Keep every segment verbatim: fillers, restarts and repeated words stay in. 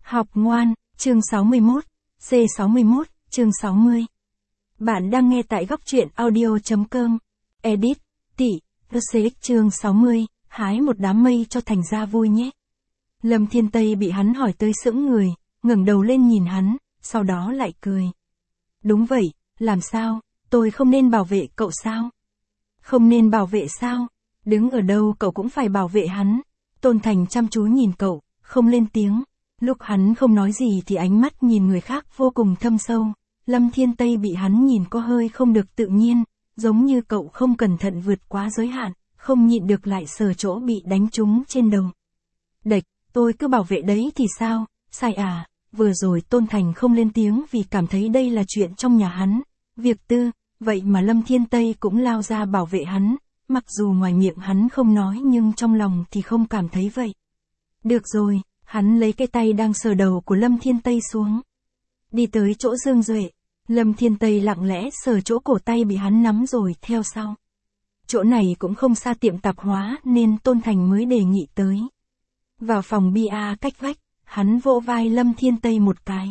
Học ngoan, chương sáu mươi mốt, C sáu mươi mốt, chương sáu mươi. Bạn đang nghe tại góc truyện audio.com. Edit, tỷ, rờ xê ích chương sáu mươi, hái một đám mây cho thành ra vui nhé. Lâm Thiên Tây bị hắn hỏi tới sững người, ngẩng đầu lên nhìn hắn, sau đó lại cười. Đúng vậy, làm sao, tôi không nên bảo vệ cậu sao? Không nên bảo vệ sao? Đứng ở đâu cậu cũng phải bảo vệ hắn. Tôn Thành chăm chú nhìn cậu, không lên tiếng. Lúc hắn không nói gì thì ánh mắt nhìn người khác vô cùng thâm sâu. Lâm Thiên Tây bị hắn nhìn có hơi không được tự nhiên, giống như cậu không cẩn thận vượt quá giới hạn, không nhịn được lại sờ chỗ bị đánh trúng trên đầu. Đệch, tôi cứ bảo vệ đấy thì sao, sai à, vừa rồi Tôn Thành không lên tiếng vì cảm thấy đây là chuyện trong nhà hắn, việc tư, vậy mà Lâm Thiên Tây cũng lao ra bảo vệ hắn, mặc dù ngoài miệng hắn không nói nhưng trong lòng thì không cảm thấy vậy. Được rồi. Hắn lấy cái tay đang sờ đầu của Lâm Thiên Tây xuống. Đi tới chỗ Dương Duệ. Lâm Thiên Tây lặng lẽ sờ chỗ cổ tay bị hắn nắm rồi theo sau. Chỗ này cũng không xa tiệm tạp hóa nên Tôn Thành mới đề nghị tới. Vào phòng bia cách vách, hắn vỗ vai Lâm Thiên Tây một cái.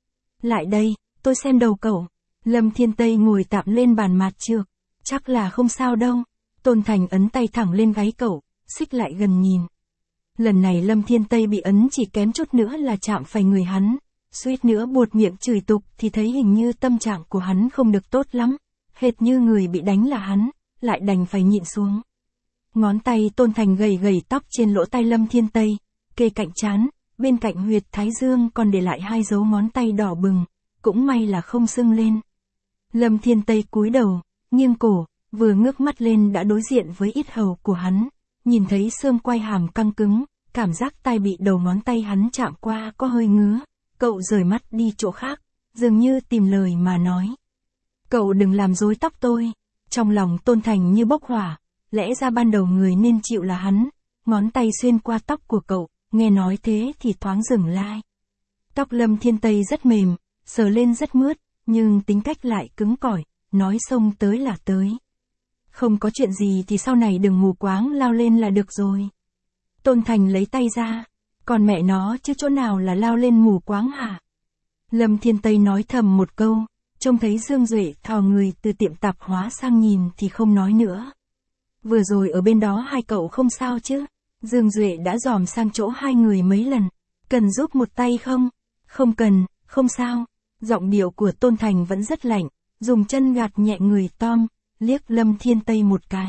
Lại đây, tôi xem đầu cậu. Lâm Thiên Tây ngồi tạm lên bàn mạt trược. Chắc là không sao đâu. Tôn Thành ấn tay thẳng lên gáy cậu, xích lại gần nhìn. Lần này Lâm Thiên Tây bị ấn chỉ kém chút nữa là chạm phải người hắn, suýt nữa buột miệng chửi tục thì thấy hình như tâm trạng của hắn không được tốt lắm, hệt như người bị đánh là hắn, lại đành phải nhịn xuống. Ngón tay Tôn Thành gầy gầy tóc trên lỗ tai Lâm Thiên Tây, kề cạnh trán, bên cạnh huyệt thái dương còn để lại hai dấu ngón tay đỏ bừng, cũng may là không sưng lên. Lâm Thiên Tây cúi đầu, nghiêng cổ, vừa ngước mắt lên đã đối diện với yết hầu của hắn. Nhìn thấy xương quai hàm căng cứng, cảm giác tai bị đầu ngón tay hắn chạm qua có hơi ngứa, cậu rời mắt đi chỗ khác, dường như tìm lời mà nói. Cậu đừng làm rối tóc tôi. Trong lòng Tôn Thành như bốc hỏa, lẽ ra ban đầu người nên chịu là hắn, ngón tay xuyên qua tóc của cậu, nghe nói thế thì thoáng dừng lại. Tóc Lâm Thiên Tây rất mềm, sờ lên rất mướt, nhưng tính cách lại cứng cỏi, nói xông tới là tới. Không có chuyện gì thì sau này đừng mù quáng lao lên là được rồi. Tôn Thành lấy tay ra. Còn mẹ nó chứ chỗ nào là lao lên mù quáng hả? Lâm Thiên Tây nói thầm một câu, trông thấy Dương Duệ thò người từ tiệm tạp hóa sang nhìn thì không nói nữa. Vừa rồi ở bên đó hai cậu không sao chứ? Dương Duệ đã dòm sang chỗ hai người mấy lần. Cần giúp một tay không? Không cần, không sao. Giọng điệu của Tôn Thành vẫn rất lạnh, dùng chân gạt nhẹ người Tom. Liếc Lâm Thiên Tây một cái.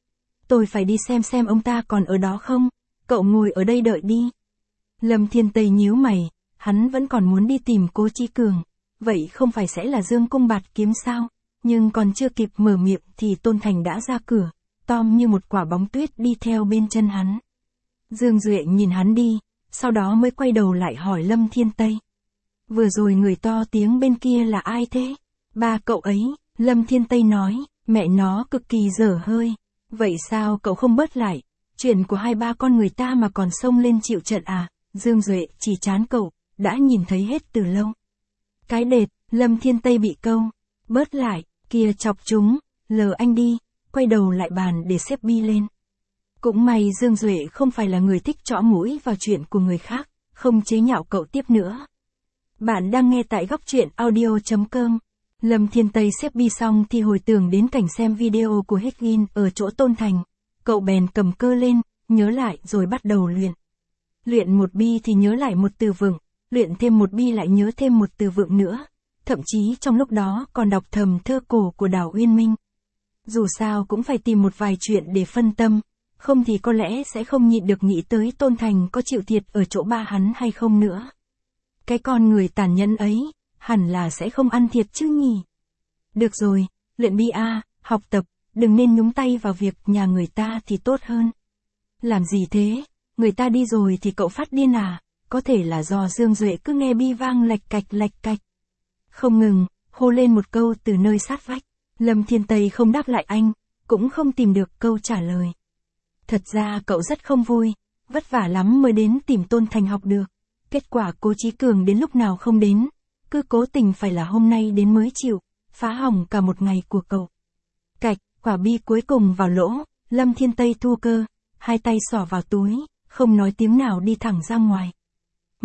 Tôi phải đi xem xem ông ta còn ở đó không, cậu ngồi ở đây đợi đi. Lâm Thiên Tây nhíu mày, hắn vẫn còn muốn đi tìm Cố Chí Cường, vậy không phải sẽ là Dương Cung Bạt Kiếm sao, nhưng còn chưa kịp mở miệng thì Tôn Thành đã ra cửa, Tom như một quả bóng tuyết đi theo bên chân hắn. Dương Duệ nhìn hắn đi, sau đó mới quay đầu lại hỏi Lâm Thiên Tây. Vừa rồi người to tiếng bên kia là ai thế? Ba cậu ấy, Lâm Thiên Tây nói. Mẹ nó cực kỳ dở hơi. Vậy sao cậu không bớt lại? Chuyện của hai ba con người ta mà còn xông lên chịu trận à? Dương Duệ chỉ chán cậu, đã nhìn thấy hết từ lâu. Cái đệt, Lâm Thiên Tây bị câu. Bớt lại, kia chọc chúng, lờ anh đi, quay đầu lại bàn để xếp bi lên. Cũng may Dương Duệ không phải là người thích chõ mũi vào chuyện của người khác, không chế nhạo cậu tiếp nữa. Bạn đang nghe tại góc truyện audio.com. Lâm Thiên Tây xếp bi xong thì hồi tưởng đến cảnh xem video của Hedgin ở chỗ Tôn Thành. Cậu bèn cầm cơ lên, nhớ lại rồi bắt đầu luyện. Luyện một bi thì nhớ lại một từ vựng, luyện thêm một bi lại nhớ thêm một từ vựng nữa. Thậm chí trong lúc đó còn đọc thầm thơ cổ của Đào Uyên Minh. Dù sao cũng phải tìm một vài chuyện để phân tâm, không thì có lẽ sẽ không nhịn được nghĩ tới Tôn Thành có chịu thiệt ở chỗ ba hắn hay không nữa. Cái con người tàn nhẫn ấy, hẳn là sẽ không ăn thiệt chứ nhỉ. Được rồi, luyện bi a, học tập, đừng nên nhúng tay vào việc nhà người ta thì tốt hơn. Làm gì thế, người ta đi rồi thì cậu phát điên à, có thể là do Dương Duệ cứ nghe bi vang lạch cạch lạch cạch. Không ngừng, hô lên một câu từ nơi sát vách, Lâm Thiên Tây không đáp lại anh, cũng không tìm được câu trả lời. Thật ra cậu rất không vui, vất vả lắm mới đến tìm Tôn Thành học được. Kết quả Cố Chí Cường đến lúc nào không đến. Cứ cố tình phải là hôm nay đến mới chịu, phá hỏng cả một ngày của cậu. Cạch, quả bi cuối cùng vào lỗ, Lâm Thiên Tây thua cơ, hai tay xỏ vào túi, không nói tiếng nào đi thẳng ra ngoài. Một,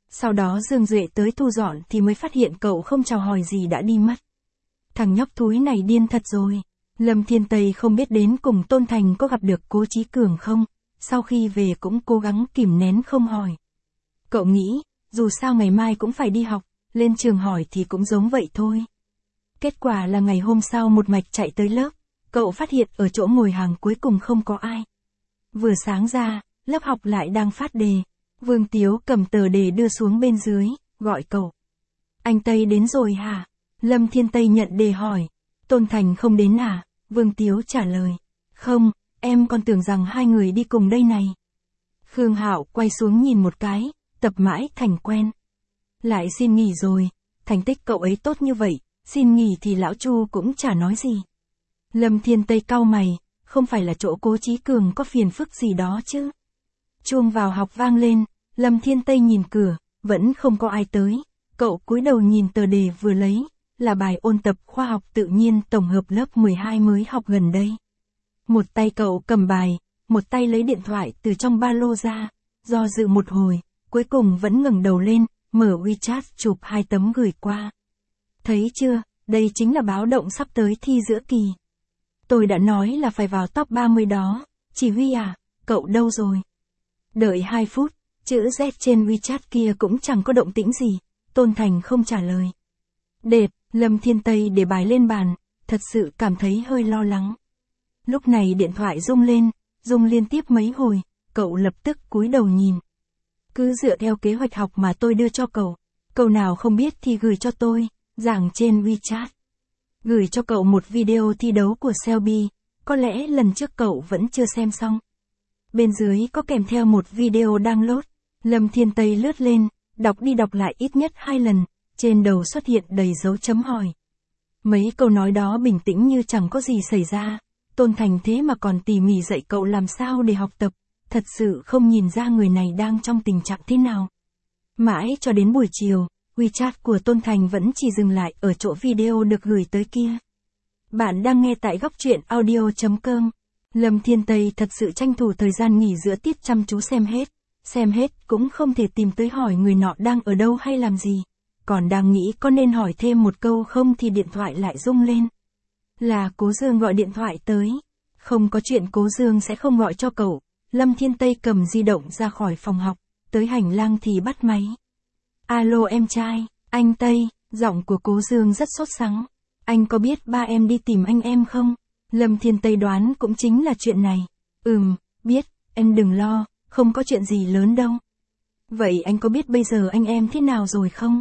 Sau đó Dương Duệ tới thu dọn thì mới phát hiện cậu không chào hỏi gì đã đi mất. Thằng nhóc thúi này điên thật rồi. Lâm Thiên Tây không biết đến cùng Tôn Thành có gặp được Cố Chí Cường không, sau khi về cũng cố gắng kìm nén không hỏi. Cậu nghĩ, dù sao ngày mai cũng phải đi học, lên trường hỏi thì cũng giống vậy thôi. Kết quả là ngày hôm sau một mạch chạy tới lớp, cậu phát hiện ở chỗ ngồi hàng cuối cùng không có ai. Vừa sáng ra, lớp học lại đang phát đề. Vương Tiếu cầm tờ đề đưa xuống bên dưới, gọi cậu. Anh Tây đến rồi hả? Lâm Thiên Tây nhận đề hỏi. Tôn Thành không đến à? Vương Tiếu trả lời. Không, em còn tưởng rằng hai người đi cùng đây này. Khương Hạo quay xuống nhìn một cái, tập mãi thành quen. Lại xin nghỉ rồi, thành tích cậu ấy tốt như vậy, xin nghỉ thì lão Chu cũng chả nói gì. Lâm Thiên Tây cau mày, không phải là chỗ Cố Chí Cường có phiền phức gì đó chứ. Chuông vào học vang lên, Lâm Thiên Tây nhìn cửa, vẫn không có ai tới. Cậu cúi đầu nhìn tờ đề vừa lấy, là bài ôn tập khoa học tự nhiên tổng hợp lớp mười hai mới học gần đây. Một tay cậu cầm bài, một tay lấy điện thoại từ trong ba lô ra, do dự một hồi, cuối cùng vẫn ngẩng đầu lên, mở WeChat chụp hai tấm gửi qua. Thấy chưa, đây chính là báo động sắp tới thi giữa kỳ. Tôi đã nói là phải vào top ba mươi đó, chỉ huy à, cậu đâu rồi? Đợi hai phút, chữ Z trên WeChat kia cũng chẳng có động tĩnh gì, Tôn Thành không trả lời. Đệt, Lâm Thiên Tây để bài lên bàn, thật sự cảm thấy hơi lo lắng. Lúc này điện thoại rung lên, rung liên tiếp mấy hồi, cậu lập tức cúi đầu nhìn. Cứ dựa theo kế hoạch học mà tôi đưa cho cậu, cậu nào không biết thì gửi cho tôi, giảng trên WeChat. Gửi cho cậu một video thi đấu của Selby, có lẽ lần trước cậu vẫn chưa xem xong. Bên dưới có kèm theo một video download, Lâm Thiên Tây lướt lên, đọc đi đọc lại ít nhất hai lần, trên đầu xuất hiện đầy dấu chấm hỏi. Mấy câu nói đó bình tĩnh như chẳng có gì xảy ra, Tôn Thành thế mà còn tỉ mỉ dạy cậu làm sao để học tập, thật sự không nhìn ra người này đang trong tình trạng thế nào. Mãi cho đến buổi chiều, WeChat của Tôn Thành vẫn chỉ dừng lại ở chỗ video được gửi tới kia. Bạn đang nghe tại góc truyện audio chấm com. Lâm Thiên Tây thật sự tranh thủ thời gian nghỉ giữa tiết chăm chú xem hết. Xem hết cũng không thể tìm tới hỏi người nọ đang ở đâu hay làm gì. Còn đang nghĩ có nên hỏi thêm một câu không thì điện thoại lại rung lên. Là Cố Dương gọi điện thoại tới. Không có chuyện Cố Dương sẽ không gọi cho cậu. Lâm Thiên Tây cầm di động ra khỏi phòng học, tới hành lang thì bắt máy. Alo em trai, anh Tây, giọng của Cố Dương rất sốt sắng. Anh có biết ba em đi tìm anh em không? Lâm Thiên Tây đoán cũng chính là chuyện này. Ừm, biết, em đừng lo, không có chuyện gì lớn đâu. Vậy anh có biết bây giờ anh em thế nào rồi không?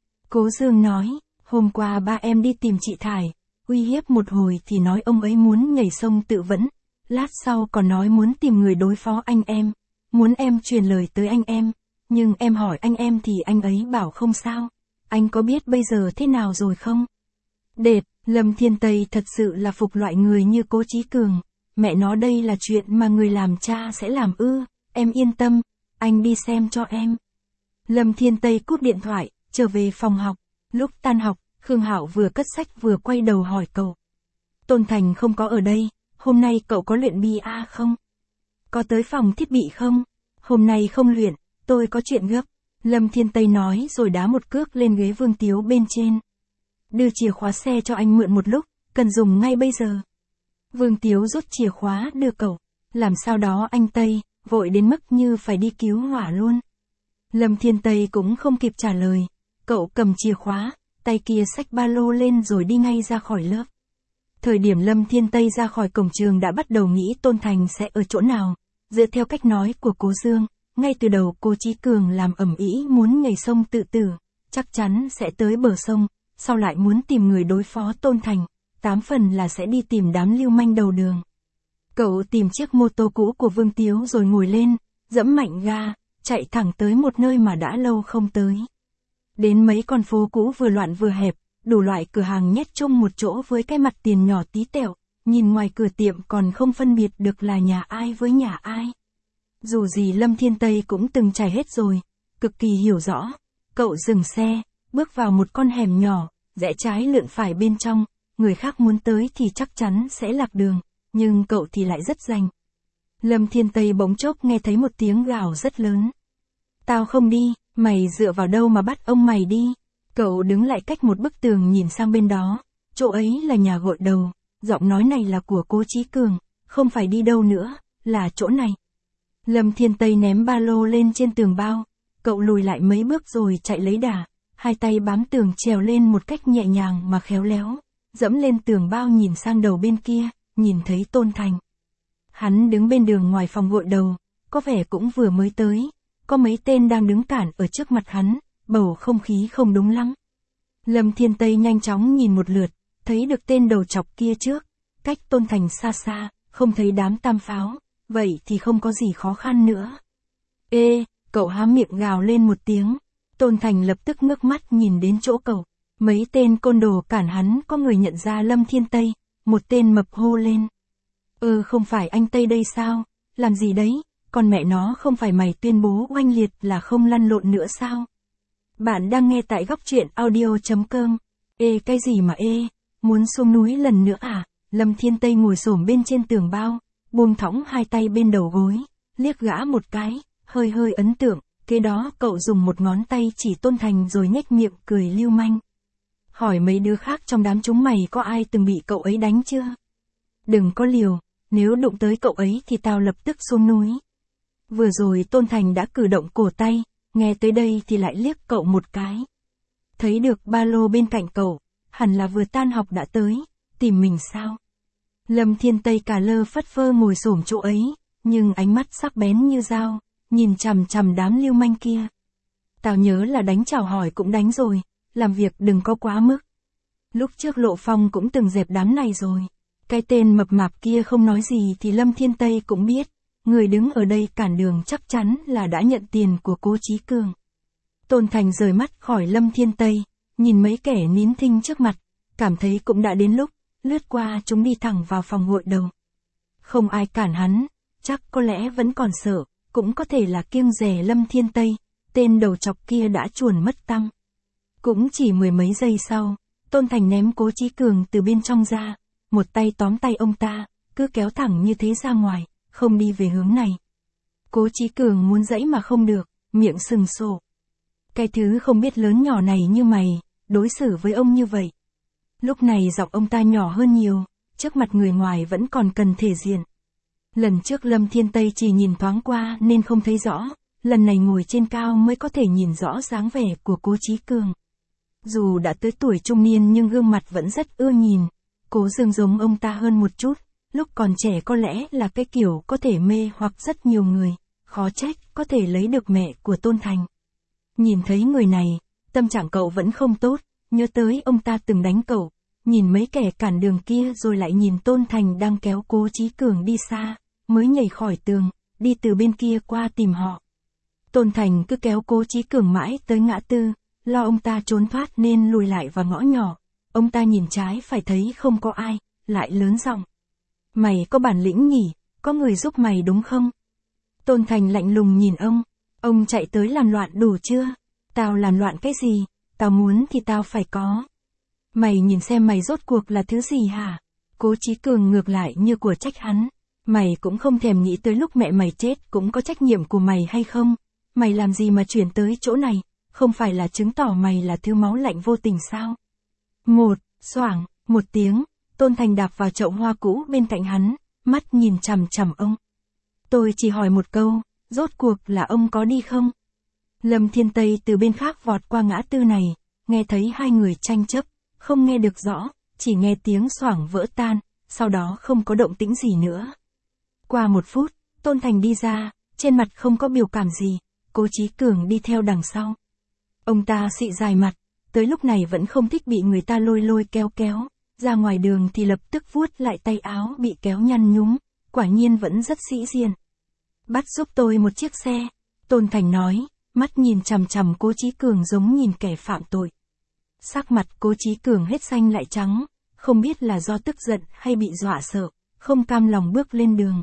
Cố Dương nói, hôm qua ba em đi tìm chị Thải, uy hiếp một hồi thì nói ông ấy muốn nhảy sông tự vẫn, lát sau còn nói muốn tìm người đối phó anh em, muốn em truyền lời tới anh em, nhưng em hỏi anh em thì anh ấy bảo không sao. Anh có biết bây giờ thế nào rồi không? Đệt, Lâm Thiên Tây thật sự là phục loại người như Cố Chí Cường, mẹ nó đây là chuyện mà người làm cha sẽ làm ư, em yên tâm, anh đi xem cho em. Lâm Thiên Tây cúp điện thoại, trở về phòng học, lúc tan học, Khương Hạo vừa cất sách vừa quay đầu hỏi cậu. Tôn Thành không có ở đây, hôm nay cậu có luyện bia không? Có tới phòng thiết bị không? Hôm nay không luyện, tôi có chuyện gấp. Lâm Thiên Tây nói rồi đá một cước lên ghế Vương Tiếu bên trên. Đưa chìa khóa xe cho anh mượn một lúc, cần dùng ngay bây giờ. Vương Tiếu rút chìa khóa đưa cậu. Làm sao đó anh Tây, vội đến mức như phải đi cứu hỏa luôn. Lâm Thiên Tây cũng không kịp trả lời. Cậu cầm chìa khóa, tay kia xách ba lô lên rồi đi ngay ra khỏi lớp. Thời điểm Lâm Thiên Tây ra khỏi cổng trường đã bắt đầu nghĩ Tôn Thành sẽ ở chỗ nào. Dựa theo cách nói của Cố Dương, ngay từ đầu Cố Chí Cường làm ầm ĩ muốn nhảy sông tự tử, chắc chắn sẽ tới bờ sông, sau lại muốn tìm người đối phó Tôn Thành, tám phần là sẽ đi tìm đám lưu manh đầu đường. Cậu tìm chiếc mô tô cũ của Vương Tiếu rồi ngồi lên, dẫm mạnh ga, chạy thẳng tới một nơi mà đã lâu không tới. Đến mấy con phố cũ vừa loạn vừa hẹp, đủ loại cửa hàng nhét chung một chỗ với cái mặt tiền nhỏ tí tẹo, nhìn ngoài cửa tiệm còn không phân biệt được là nhà ai với nhà ai. Dù gì Lâm Thiên Tây cũng từng trải hết rồi, cực kỳ hiểu rõ. Cậu dừng xe, bước vào một con hẻm nhỏ, rẽ trái lượn phải bên trong, người khác muốn tới thì chắc chắn sẽ lạc đường, nhưng cậu thì lại rất rành. Lâm Thiên Tây bỗng chốc nghe thấy một tiếng gào rất lớn. Tao không đi, Mày dựa vào đâu mà bắt ông mày đi? Cậu đứng lại cách một bức tường nhìn sang bên đó, chỗ ấy là nhà gội đầu, giọng nói này là của Cố Chí Cường, không phải đi đâu nữa, là chỗ này. Lâm Thiên Tây ném ba lô lên trên tường bao, cậu lùi lại mấy bước rồi chạy lấy đà, hai tay bám tường trèo lên một cách nhẹ nhàng mà khéo léo, dẫm lên tường bao nhìn sang đầu bên kia, nhìn thấy Tôn Thành. Hắn đứng bên đường ngoài phòng gội đầu, có vẻ cũng vừa mới tới, có mấy tên đang đứng cản ở trước mặt hắn, bầu không khí không đúng lắm. Lâm Thiên Tây nhanh chóng nhìn một lượt, thấy được tên đầu chọc kia trước, cách Tôn Thành xa xa, không thấy đám tam pháo, vậy thì không có gì khó khăn nữa. Ê, cậu há miệng gào lên một tiếng, Tôn Thành lập tức ngước mắt nhìn đến chỗ cậu, mấy tên côn đồ cản hắn có người nhận ra Lâm Thiên Tây, một tên mập hô lên. Ơ không phải anh Tây đây sao, làm gì đấy, còn mẹ nó không phải mày tuyên bố oanh liệt là không lăn lộn nữa sao? Bạn đang nghe tại góc truyện audio.com. Ê cái gì mà ê, muốn xuống núi lần nữa à? Lâm Thiên Tây ngồi xổm bên trên tường bao, buông thõng hai tay bên đầu gối, liếc gã một cái, hơi hơi ấn tượng, kế đó cậu dùng một ngón tay chỉ Tôn Thành rồi nhếch miệng cười lưu manh. Hỏi mấy đứa khác trong đám chúng mày có ai từng bị cậu ấy đánh chưa? Đừng có liều, nếu đụng tới cậu ấy thì tao lập tức xuống núi. Vừa rồi Tôn Thành đã cử động cổ tay, nghe tới đây thì lại liếc cậu một cái. Thấy được ba lô bên cạnh cậu, hẳn là vừa tan học đã tới, tìm mình sao? Lâm Thiên Tây cà lơ phất phơ ngồi xổm chỗ ấy, nhưng ánh mắt sắc bén như dao, nhìn chằm chằm đám lưu manh kia. Tao nhớ là đánh chào hỏi cũng đánh rồi, làm việc đừng có quá mức. Lúc trước Lộ Phong cũng từng dẹp đám này rồi. Cái tên mập mạp kia không nói gì thì Lâm Thiên Tây cũng biết, người đứng ở đây cản đường chắc chắn là đã nhận tiền của Cố Chí Cường. Tôn Thành rời mắt khỏi Lâm Thiên Tây, nhìn mấy kẻ nín thinh trước mặt, cảm thấy cũng đã đến lúc, lướt qua chúng đi thẳng vào phòng gội đầu. Không ai cản hắn, chắc có lẽ vẫn còn sợ, cũng có thể là kiêng dè Lâm Thiên Tây, tên đầu chọc kia đã chuồn mất tăm. Cũng chỉ mười mấy giây sau, Tôn Thành ném Cố Chí Cường từ bên trong ra, một tay tóm tay ông ta, cứ kéo thẳng như thế ra ngoài, không đi về hướng này. Cố Chí Cường muốn dãy mà không được, miệng sừng sộ. Cái thứ không biết lớn nhỏ này như mày, đối xử với ông như vậy. Lúc này giọng ông ta nhỏ hơn nhiều, trước mặt người ngoài vẫn còn cần thể diện. Lần trước Lâm Thiên Tây chỉ nhìn thoáng qua nên không thấy rõ, lần này ngồi trên cao mới có thể nhìn rõ dáng vẻ của Cố Chí Cường. Dù đã tới tuổi trung niên nhưng gương mặt vẫn rất ưa nhìn, Cố Dương giống ông ta hơn một chút, lúc còn trẻ có lẽ là cái kiểu có thể mê hoặc rất nhiều người, khó trách có thể lấy được mẹ của Tôn Thành. Nhìn thấy người này, tâm trạng cậu vẫn không tốt, nhớ tới ông ta từng đánh cậu, nhìn mấy kẻ cản đường kia rồi lại nhìn Tôn Thành đang kéo Cố Chí Cường đi xa, mới nhảy khỏi tường, đi từ bên kia qua tìm họ. Tôn Thành cứ kéo Cố Chí Cường mãi tới ngã tư, lo ông ta trốn thoát nên lùi lại vào ngõ nhỏ. Ông ta nhìn trái phải thấy không có ai, lại lớn giọng. Mày có bản lĩnh nhỉ, có người giúp mày đúng không? Tôn Thành lạnh lùng nhìn ông, ông chạy tới làm loạn đủ chưa? Tao làm loạn cái gì, tao muốn thì tao phải có. Mày nhìn xem mày rốt cuộc là thứ gì hả? Cố Chí Cường ngược lại như của trách hắn. Mày cũng không thèm nghĩ tới lúc mẹ mày chết cũng có trách nhiệm của mày hay không? Mày làm gì mà chuyển tới chỗ này, không phải là chứng tỏ mày là thứ máu lạnh vô tình sao? Một, xoảng, một tiếng, Tôn Thành đạp vào chậu hoa cũ bên cạnh hắn, mắt nhìn chằm chằm ông. Tôi chỉ hỏi một câu, rốt cuộc là ông có đi không? Lâm Thiên Tây từ bên khác vọt qua ngã tư này, nghe thấy hai người tranh chấp, không nghe được rõ, chỉ nghe tiếng xoảng vỡ tan, sau đó không có động tĩnh gì nữa. Qua một phút, Tôn Thành đi ra, trên mặt không có biểu cảm gì, Cố Chí Cường đi theo đằng sau. Ông ta xị dài mặt, tới lúc này vẫn không thích bị người ta lôi lôi kéo kéo, ra ngoài đường thì lập tức vuốt lại tay áo bị kéo nhăn nhúm, quả nhiên vẫn rất sĩ diện. Bắt giúp tôi một chiếc xe, Tôn Thành nói, mắt nhìn chằm chằm Cố Chí Cường giống nhìn kẻ phạm tội. Sắc mặt Cố Chí Cường hết xanh lại trắng, không biết là do tức giận hay bị dọa sợ, không cam lòng bước lên đường.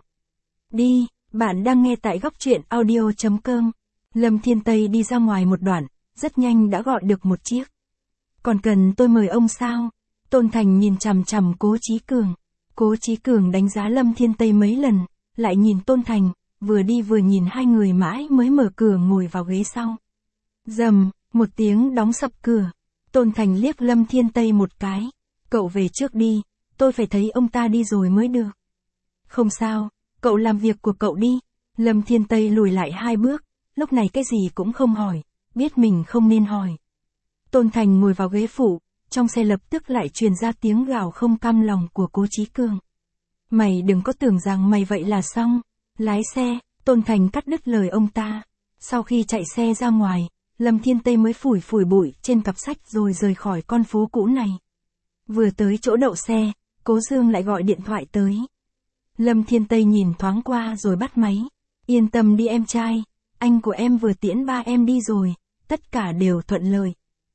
Đi, bạn đang nghe tại góc truyện audio.com. Lâm Thiên Tây đi ra ngoài một đoạn, rất nhanh đã gọi được một chiếc. Còn cần tôi mời ông sao? Tôn Thành nhìn chằm chằm Cố Chí Cường. Cố Chí Cường đánh giá Lâm Thiên Tây mấy lần, lại nhìn Tôn Thành, vừa đi vừa nhìn hai người mãi mới mở cửa ngồi vào ghế sau. Rầm, một tiếng đóng sập cửa. Tôn Thành liếc Lâm Thiên Tây một cái. Cậu về trước đi, tôi phải thấy ông ta đi rồi mới được. Không sao, cậu làm việc của cậu đi. Lâm Thiên Tây lùi lại hai bước, lúc này cái gì cũng không hỏi, biết mình không nên hỏi. Tôn Thành ngồi vào ghế phụ, trong xe lập tức lại truyền ra tiếng gào không cam lòng của Cố Chí Cường. Mày đừng có tưởng rằng mày vậy là xong. Lái xe, Tôn Thành cắt đứt lời ông ta. Sau khi chạy xe ra ngoài, Lâm Thiên Tây mới phủi phủi bụi trên cặp sách rồi rời khỏi con phố cũ này. Vừa tới chỗ đậu xe, Cố Dương lại gọi điện thoại tới. Lâm Thiên Tây nhìn thoáng qua rồi bắt máy. Yên tâm đi em trai, anh của em vừa tiễn ba em đi rồi, tất cả đều thuận lợi.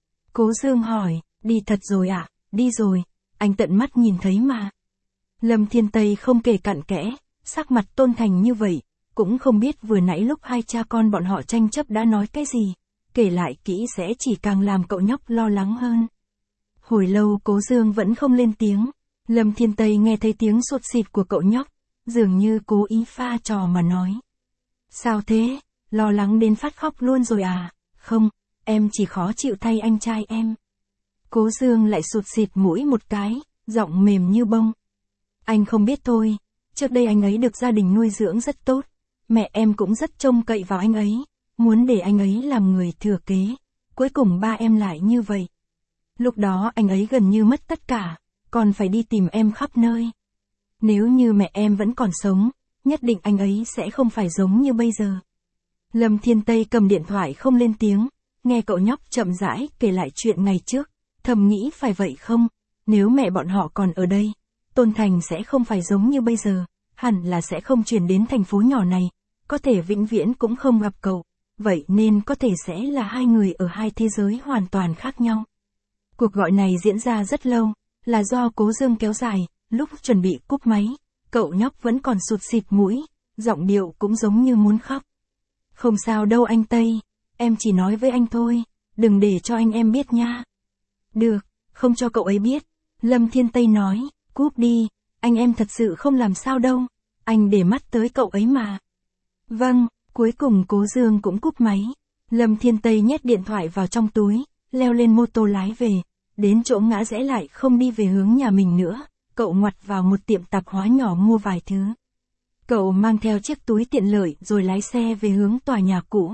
Cố Dương hỏi, đi thật rồi ạ? À? Đi rồi, anh tận mắt nhìn thấy mà. Lâm Thiên Tây không kể cặn kẽ, sắc mặt Tôn Thành như vậy, cũng không biết vừa nãy lúc hai cha con bọn họ tranh chấp đã nói cái gì, kể lại kỹ sẽ chỉ càng làm cậu nhóc lo lắng hơn. Hồi lâu Cố Dương vẫn không lên tiếng, Lâm Thiên Tây nghe thấy tiếng sột xịt của cậu nhóc, dường như cố ý pha trò mà nói. Sao thế, lo lắng đến phát khóc luôn rồi à? Không, em chỉ khó chịu thay anh trai em. Cố Dương lại sụt xịt mũi một cái, giọng mềm như bông. Anh không biết thôi, trước đây anh ấy được gia đình nuôi dưỡng rất tốt, mẹ em cũng rất trông cậy vào anh ấy, muốn để anh ấy làm người thừa kế, cuối cùng ba em lại như vậy. Lúc đó anh ấy gần như mất tất cả, còn phải đi tìm em khắp nơi. Nếu như mẹ em vẫn còn sống, nhất định anh ấy sẽ không phải giống như bây giờ. Lâm Thiên Tây cầm điện thoại không lên tiếng, nghe cậu nhóc chậm rãi kể lại chuyện ngày trước, thầm nghĩ phải vậy không, nếu mẹ bọn họ còn ở đây, Tôn Thành sẽ không phải giống như bây giờ, hẳn là sẽ không chuyển đến thành phố nhỏ này, có thể vĩnh viễn cũng không gặp cậu, vậy nên có thể sẽ là hai người ở hai thế giới hoàn toàn khác nhau. Cuộc gọi này diễn ra rất lâu, là do Cố Dương kéo dài, lúc chuẩn bị cúp máy, cậu nhóc vẫn còn sụt xịt mũi, giọng điệu cũng giống như muốn khóc. Không sao đâu anh Tây, em chỉ nói với anh thôi, đừng để cho anh em biết nha. Được, không cho cậu ấy biết, Lâm Thiên Tây nói, cúp đi, anh em thật sự không làm sao đâu, anh để mắt tới cậu ấy mà. Vâng, cuối cùng Cố Dương cũng cúp máy, Lâm Thiên Tây nhét điện thoại vào trong túi, leo lên mô tô lái về, đến chỗ ngã rẽ lại không đi về hướng nhà mình nữa, cậu ngoặt vào một tiệm tạp hóa nhỏ mua vài thứ. Cậu mang theo chiếc túi tiện lợi rồi lái xe về hướng tòa nhà cũ.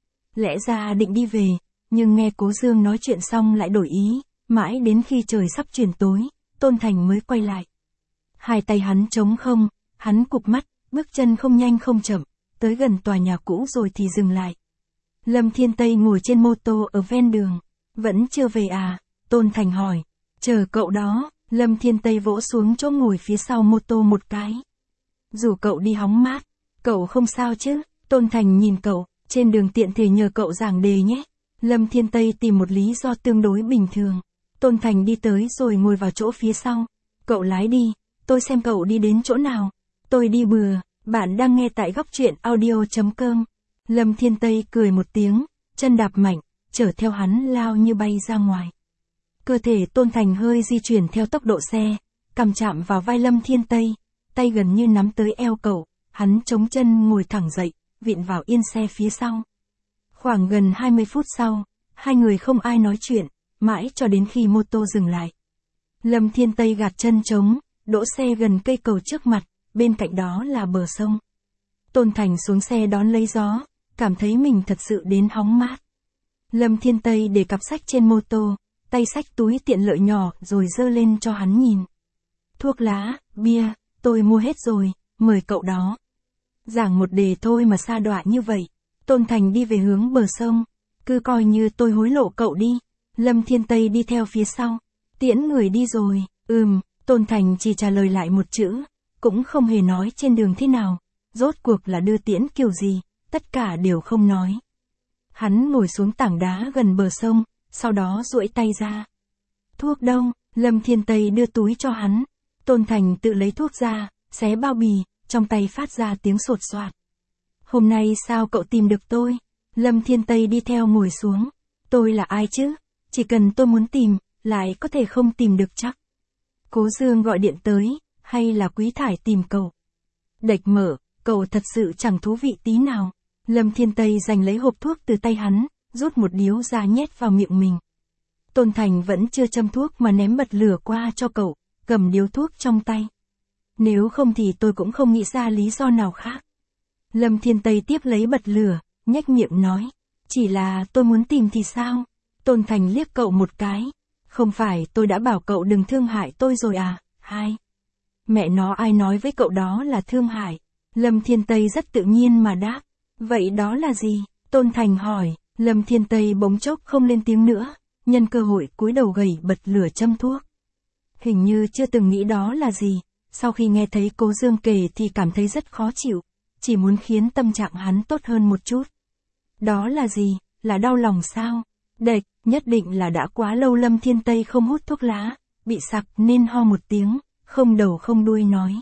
Lẽ ra định đi về, nhưng nghe Cố Dương nói chuyện xong lại đổi ý, mãi đến khi trời sắp chuyển tối, Tôn Thành mới quay lại. Hai tay hắn trống không, hắn cụp mắt, bước chân không nhanh không chậm, tới gần tòa nhà cũ rồi thì dừng lại. Lâm Thiên Tây ngồi trên mô tô ở ven đường, vẫn chưa về à? Tôn Thành hỏi. Chờ cậu đó, Lâm Thiên Tây vỗ xuống chỗ ngồi phía sau mô tô một cái. Dù cậu đi hóng mát, cậu không sao chứ? Tôn Thành nhìn cậu, trên đường tiện thể nhờ cậu giảng đề nhé. Lâm Thiên Tây tìm một lý do tương đối bình thường. Tôn Thành đi tới rồi ngồi vào chỗ phía sau. Cậu lái đi, tôi xem cậu đi đến chỗ nào. Tôi đi bừa, bạn đang nghe tại góc truyện audio chấm com. Lâm Thiên Tây cười một tiếng, chân đạp mạnh, chở theo hắn lao như bay ra ngoài. Cơ thể Tôn Thành hơi di chuyển theo tốc độ xe, cằm chạm vào vai Lâm Thiên Tây, tay gần như nắm tới eo cậu, hắn chống chân ngồi thẳng dậy, vịn vào yên xe phía sau. Khoảng gần hai mươi phút sau, hai người không ai nói chuyện, mãi cho đến khi mô tô dừng lại. Lâm Thiên Tây gạt chân trống, đỗ xe gần cây cầu trước mặt, bên cạnh đó là bờ sông. Tôn Thành xuống xe đón lấy gió, cảm thấy mình thật sự đến hóng mát. Lâm Thiên Tây để cặp sách trên mô tô, tay xách túi tiện lợi nhỏ rồi giơ lên cho hắn nhìn. Thuốc lá, bia, tôi mua hết rồi, mời cậu đó. Giảng một đề thôi mà sa đọa như vậy. Tôn Thành đi về hướng bờ sông, cứ coi như tôi hối lộ cậu đi. Lâm Thiên Tây đi theo phía sau, tiễn người đi rồi. Ừm, Tôn Thành chỉ trả lời lại một chữ, cũng không hề nói trên đường thế nào, rốt cuộc là đưa tiễn kiểu gì, tất cả đều không nói. Hắn ngồi xuống tảng đá gần bờ sông, sau đó duỗi tay ra. Thuốc đâu? Lâm Thiên Tây đưa túi cho hắn. Tôn Thành tự lấy thuốc ra, xé bao bì, trong tay phát ra tiếng sột soạt. Hôm nay sao cậu tìm được tôi? Lâm Thiên Tây đi theo ngồi xuống. Tôi là ai chứ? Chỉ cần tôi muốn tìm, lại có thể không tìm được chắc. Cố Dương gọi điện tới, hay là Quý Thải tìm cậu? Đệch mở, cậu thật sự chẳng thú vị tí nào. Lâm Thiên Tây giành lấy hộp thuốc từ tay hắn, rút một điếu ra nhét vào miệng mình. Tôn Thành vẫn chưa châm thuốc mà ném bật lửa qua cho cậu, cầm điếu thuốc trong tay. Nếu không thì tôi cũng không nghĩ ra lý do nào khác. Lâm Thiên Tây tiếp lấy bật lửa, nhếch miệng nói. Chỉ là tôi muốn tìm thì sao? Tôn Thành liếc cậu một cái. Không phải tôi đã bảo cậu đừng thương hại tôi rồi à? Hai. Mẹ nó ai nói với cậu đó là thương hại? Lâm Thiên Tây rất tự nhiên mà đáp. Vậy đó là gì? Tôn Thành hỏi. Lâm Thiên Tây bỗng chốc không lên tiếng nữa, nhân cơ hội cúi đầu gầy bật lửa châm thuốc. Hình như chưa từng nghĩ đó là gì, sau khi nghe thấy Cố Dương kể thì cảm thấy rất khó chịu, chỉ muốn khiến tâm trạng hắn tốt hơn một chút. Đó là gì, là đau lòng sao? Đệch, nhất định là đã quá lâu Lâm Thiên Tây không hút thuốc lá, bị sặc nên ho một tiếng, không đầu không đuôi nói.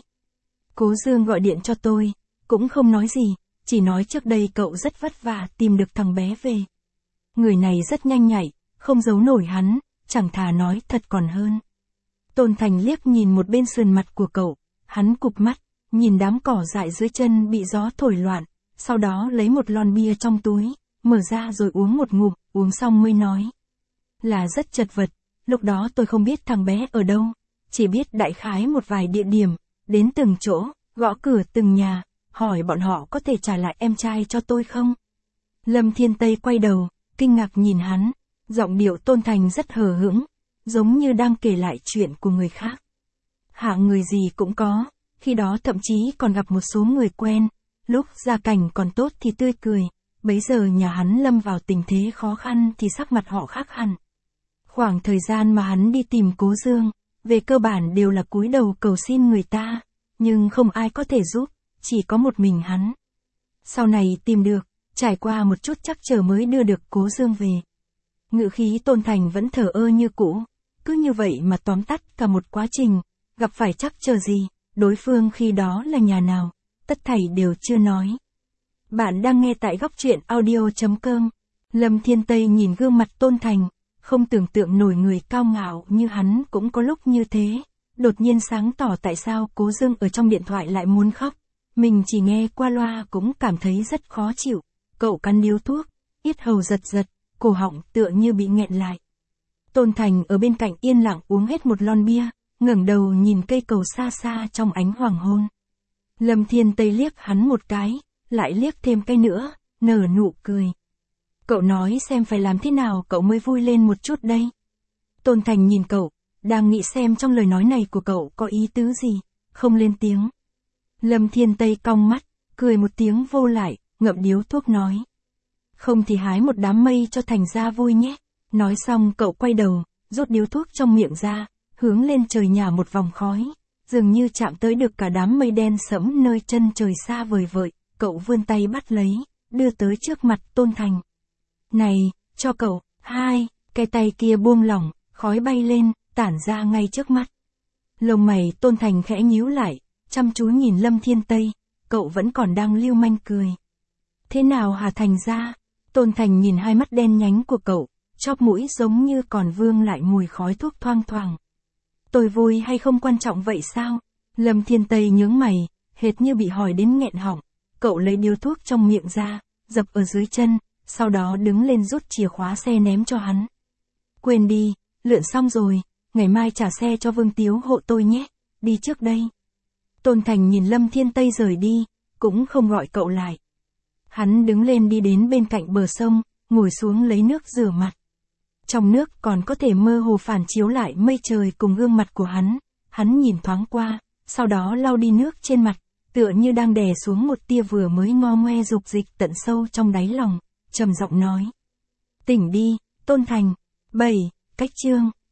Cố Dương gọi điện cho tôi, cũng không nói gì, chỉ nói trước đây cậu rất vất vả tìm được thằng bé về. Người này rất nhanh nhạy, không giấu nổi hắn, chẳng thà nói thật còn hơn. Tôn Thành liếc nhìn một bên sườn mặt của cậu, hắn cụp mắt, nhìn đám cỏ dại dưới chân bị gió thổi loạn, sau đó lấy một lon bia trong túi, mở ra rồi uống một ngụm, uống xong mới nói. Là rất chật vật, lúc đó tôi không biết thằng bé ở đâu, chỉ biết đại khái một vài địa điểm, đến từng chỗ, gõ cửa từng nhà, hỏi bọn họ có thể trả lại em trai cho tôi không? Lâm Thiên Tây quay đầu, kinh ngạc nhìn hắn, giọng điệu Tôn Thành rất hờ hững, giống như đang kể lại chuyện của người khác. Hạng người gì cũng có, khi đó thậm chí còn gặp một số người quen, lúc gia cảnh còn tốt thì tươi cười, bấy giờ nhà hắn lâm vào tình thế khó khăn thì sắc mặt họ khác hẳn. Khoảng thời gian mà hắn đi tìm Cố Dương, về cơ bản đều là cúi đầu cầu xin người ta, nhưng không ai có thể giúp, chỉ có một mình hắn. Sau này tìm được, trải qua một chút trắc trở mới đưa được Cố Dương về. Ngữ khí Tôn Thành vẫn thờ ơ như cũ, cứ như vậy mà tóm tắt cả một quá trình, gặp phải trắc trở gì, đối phương khi đó là nhà nào, tất thảy đều chưa nói. Bạn đang nghe tại góc truyện audio chấm com. Lâm Thiên Tây nhìn gương mặt Tôn Thành, không tưởng tượng nổi người cao ngạo như hắn cũng có lúc như thế, đột nhiên sáng tỏ tại sao Cố Dương ở trong điện thoại lại muốn khóc. Mình chỉ nghe qua loa cũng cảm thấy rất khó chịu, cậu cắn điếu thuốc, yết hầu giật giật, cổ họng tựa như bị nghẹn lại. Tôn Thành ở bên cạnh yên lặng uống hết một lon bia, ngẩng đầu nhìn cây cầu xa xa trong ánh hoàng hôn. Lâm Thiên Tây liếc hắn một cái, lại liếc thêm cái nữa, nở nụ cười. Cậu nói xem phải làm thế nào cậu mới vui lên một chút đây. Tôn Thành nhìn cậu, đang nghĩ xem trong lời nói này của cậu có ý tứ gì, không lên tiếng. Lâm Thiên Tây cong mắt, cười một tiếng vô lại, ngậm điếu thuốc nói. Không thì hái một đám mây cho Thành ra vui nhé. Nói xong cậu quay đầu, rút điếu thuốc trong miệng ra, hướng lên trời nhả một vòng khói, dường như chạm tới được cả đám mây đen sẫm nơi chân trời xa vời vợi, cậu vươn tay bắt lấy, đưa tới trước mặt Tôn Thành. Này, cho cậu, hai, cái tay kia buông lỏng, khói bay lên, tản ra ngay trước mắt. Lông mày Tôn Thành khẽ nhíu lại, chăm chú nhìn Lâm Thiên Tây, cậu vẫn còn đang lưu manh cười. Thế nào hả Thành ra? Tôn Thành nhìn hai mắt đen nhánh của cậu, chóp mũi giống như còn vương lại mùi khói thuốc thoang thoảng. Tôi vui hay không quan trọng vậy sao? Lâm Thiên Tây nhướng mày, hệt như bị hỏi đến nghẹn họng, cậu lấy điếu thuốc trong miệng ra, dập ở dưới chân, sau đó đứng lên rút chìa khóa xe ném cho hắn. Quên đi, lượn xong rồi, ngày mai trả xe cho Vương Tiếu hộ tôi nhé, đi trước đây. Tôn Thành nhìn Lâm Thiên Tây rời đi, cũng không gọi cậu lại. Hắn đứng lên đi đến bên cạnh bờ sông, ngồi xuống lấy nước rửa mặt. Trong nước còn có thể mơ hồ phản chiếu lại mây trời cùng gương mặt của hắn, hắn nhìn thoáng qua, sau đó lau đi nước trên mặt, tựa như đang đè xuống một tia vừa mới ngo ngoe dục dịch tận sâu trong đáy lòng, trầm giọng nói. Tỉnh đi, Tôn Thành. bảy. Cách chương.